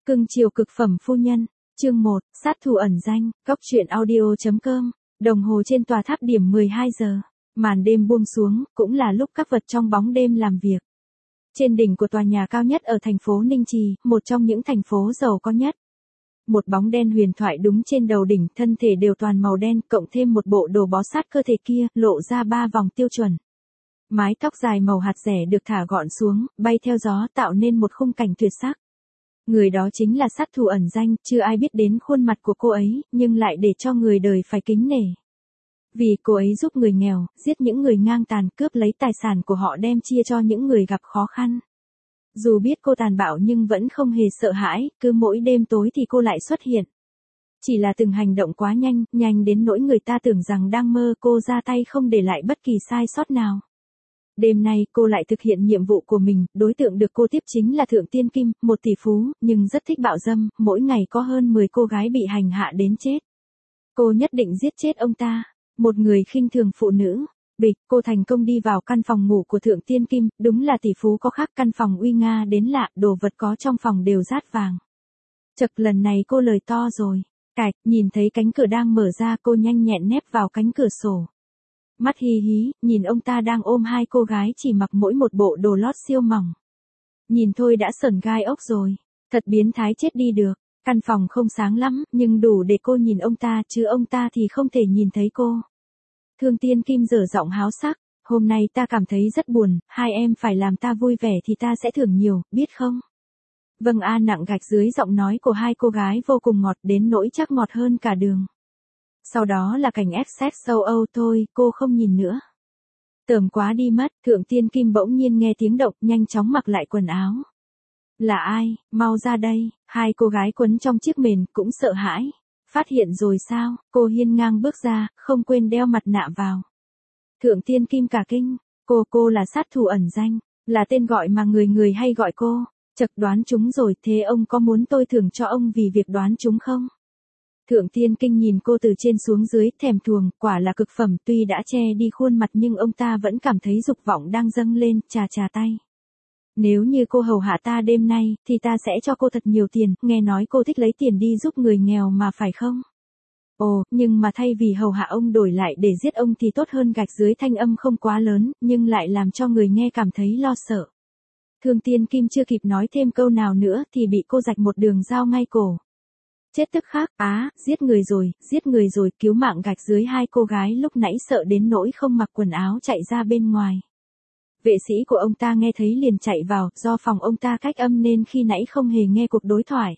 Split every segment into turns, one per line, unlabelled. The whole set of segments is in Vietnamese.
Cưng chiều cực phẩm phu nhân, chương 1, sát thủ ẩn danh, góc truyện audio.com, đồng hồ trên tòa tháp điểm 12 giờ, màn đêm buông xuống, cũng là lúc các vật trong bóng đêm làm việc. Trên đỉnh của tòa nhà cao nhất ở thành phố Ninh Trì, một trong những thành phố giàu có nhất. Một bóng đen huyền thoại đúng trên đầu đỉnh, thân thể đều toàn màu đen, cộng thêm một bộ đồ bó sát cơ thể kia, lộ ra 3 vòng tiêu chuẩn. Mái tóc dài màu hạt rẻ được thả gọn xuống, bay theo gió tạo nên một khung cảnh tuyệt sắc. Người đó chính là sát thủ ẩn danh, chưa ai biết đến khuôn mặt của cô ấy, nhưng lại để cho người đời phải kính nể. Vì cô ấy giúp người nghèo, giết những người ngang tàn, cướp lấy tài sản của họ đem chia cho những người gặp khó khăn. Dù biết cô tàn bạo nhưng vẫn không hề sợ hãi, cứ mỗi đêm tối thì cô lại xuất hiện. Chỉ là từng hành động quá nhanh, nhanh đến nỗi người ta tưởng rằng đang mơ, cô ra tay không để lại bất kỳ sai sót nào. Đêm nay cô lại thực hiện nhiệm vụ của mình, đối tượng được cô tiếp chính là Thượng Tiên Kim, một tỷ phú, nhưng rất thích bạo dâm, mỗi ngày có hơn 10 cô gái bị hành hạ đến chết. Cô nhất định giết chết ông ta, một người khinh thường phụ nữ. Bịch, cô thành công đi vào căn phòng ngủ của Thượng Tiên Kim, đúng là tỷ phú có khác, căn phòng uy nga đến lạ, đồ vật có trong phòng đều rát vàng. Chật, lần này cô lời to rồi. Cạch, nhìn thấy cánh cửa đang mở ra, cô nhanh nhẹn nép vào cánh cửa sổ. Mắt hí hí, nhìn ông ta đang ôm hai cô gái chỉ mặc mỗi một bộ đồ lót siêu mỏng. Nhìn thôi đã sởn gai ốc rồi. Thật biến thái chết đi được. Căn phòng không sáng lắm, nhưng đủ để cô nhìn ông ta, chứ ông ta thì không thể nhìn thấy cô. Thượng Tiên Kim dở giọng háo sắc. Hôm nay ta cảm thấy rất buồn, hai em phải làm ta vui vẻ thì ta sẽ thưởng nhiều, biết không? Vâng a, nặng gạch dưới giọng nói của hai cô gái vô cùng ngọt đến nỗi chắc ngọt hơn cả đường. Sau đó là cảnh ép sex sâu âu thôi, cô không nhìn nữa. Tởm quá đi mất, Thượng Tiên Kim bỗng nhiên nghe tiếng động, nhanh chóng mặc lại quần áo. Là ai, mau ra đây, hai cô gái quấn trong chiếc mền cũng sợ hãi. Phát hiện rồi sao, cô hiên ngang bước ra, không quên đeo mặt nạ vào. Thượng Tiên Kim cả kinh, cô là sát thủ ẩn danh, là tên gọi mà người người hay gọi cô. Chật, đoán chúng rồi, thế ông có muốn tôi thưởng cho ông vì việc đoán chúng không? Thượng Tiên Kinh nhìn cô từ trên xuống dưới, thèm thuồng, quả là cực phẩm, tuy đã che đi khuôn mặt nhưng ông ta vẫn cảm thấy dục vọng đang dâng lên, chà tay. Nếu như cô hầu hạ ta đêm nay, thì ta sẽ cho cô thật nhiều tiền, nghe nói cô thích lấy tiền đi giúp người nghèo mà phải không? Ồ, nhưng mà thay vì hầu hạ ông đổi lại để giết ông thì tốt hơn. Gạch dưới thanh âm không quá lớn, nhưng lại làm cho người nghe cảm thấy lo sợ. Thượng Tiên Kim chưa kịp nói thêm câu nào nữa thì bị cô rạch một đường dao ngay cổ. Chết tức khắc, giết người rồi, cứu mạng. Gạch dưới hai cô gái lúc nãy sợ đến nỗi không mặc quần áo chạy ra bên ngoài. Vệ sĩ của ông ta nghe thấy liền chạy vào, do phòng ông ta cách âm nên khi nãy không hề nghe cuộc đối thoại.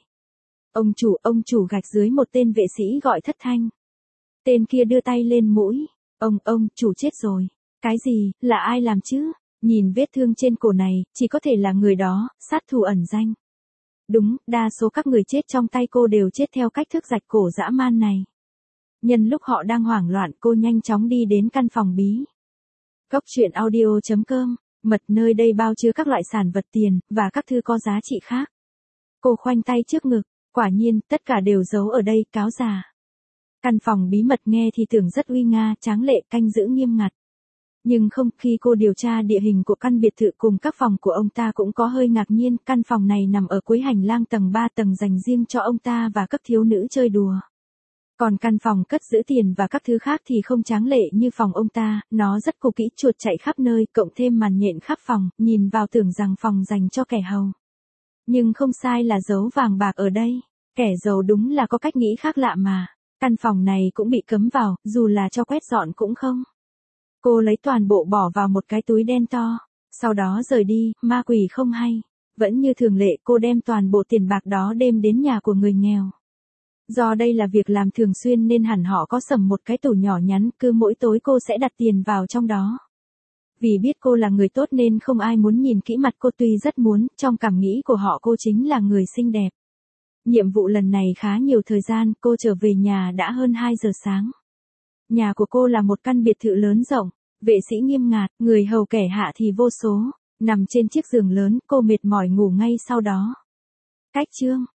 Ông chủ. Gạch dưới một tên vệ sĩ gọi thất thanh. Tên kia đưa tay lên mũi. Ông chủ chết rồi. Cái gì, là ai làm chứ? Nhìn vết thương trên cổ này, chỉ có thể là người đó, sát thủ ẩn danh. Đúng, đa số các người chết trong tay cô đều chết theo cách thức rạch cổ dã man này. Nhân lúc họ đang hoảng loạn, cô nhanh chóng đi đến căn phòng bí. Góc truyện audio.com, mật nơi đây bao chứa các loại sản vật tiền, và các thư có giá trị khác. Cô khoanh tay trước ngực, quả nhiên, tất cả đều giấu ở đây, cáo già. Căn phòng bí mật nghe thì tưởng rất uy nga, tráng lệ, canh giữ nghiêm ngặt. Nhưng không, khi cô điều tra địa hình của căn biệt thự cùng các phòng của ông ta cũng có hơi ngạc nhiên, căn phòng này nằm ở cuối hành lang tầng 3 tầng dành riêng cho ông ta và các thiếu nữ chơi đùa. Còn căn phòng cất giữ tiền và các thứ khác thì không tráng lệ như phòng ông ta, nó rất cũ kỹ, chuột chạy khắp nơi, cộng thêm màn nhện khắp phòng, nhìn vào tưởng rằng phòng dành cho kẻ hầu. Nhưng không sai là dấu vàng bạc ở đây, kẻ giàu đúng là có cách nghĩ khác lạ mà, căn phòng này cũng bị cấm vào, dù là cho quét dọn cũng không. Cô lấy toàn bộ bỏ vào một cái túi đen to, sau đó rời đi, ma quỷ không hay. Vẫn như thường lệ, cô đem toàn bộ tiền bạc đó đem đến nhà của người nghèo. Do đây là việc làm thường xuyên nên hẳn họ có sầm một cái tủ nhỏ nhắn, cứ mỗi tối cô sẽ đặt tiền vào trong đó. Vì biết cô là người tốt nên không ai muốn nhìn kỹ mặt cô, tuy rất muốn, trong cảm nghĩ của họ cô chính là người xinh đẹp. Nhiệm vụ lần này khá nhiều thời gian, cô trở về nhà đã hơn 2 giờ sáng. Nhà của cô là một căn biệt thự lớn rộng, vệ sĩ nghiêm ngặt, người hầu kẻ hạ thì vô số. Nằm trên chiếc giường lớn, cô mệt mỏi ngủ ngay sau đó. Cách chương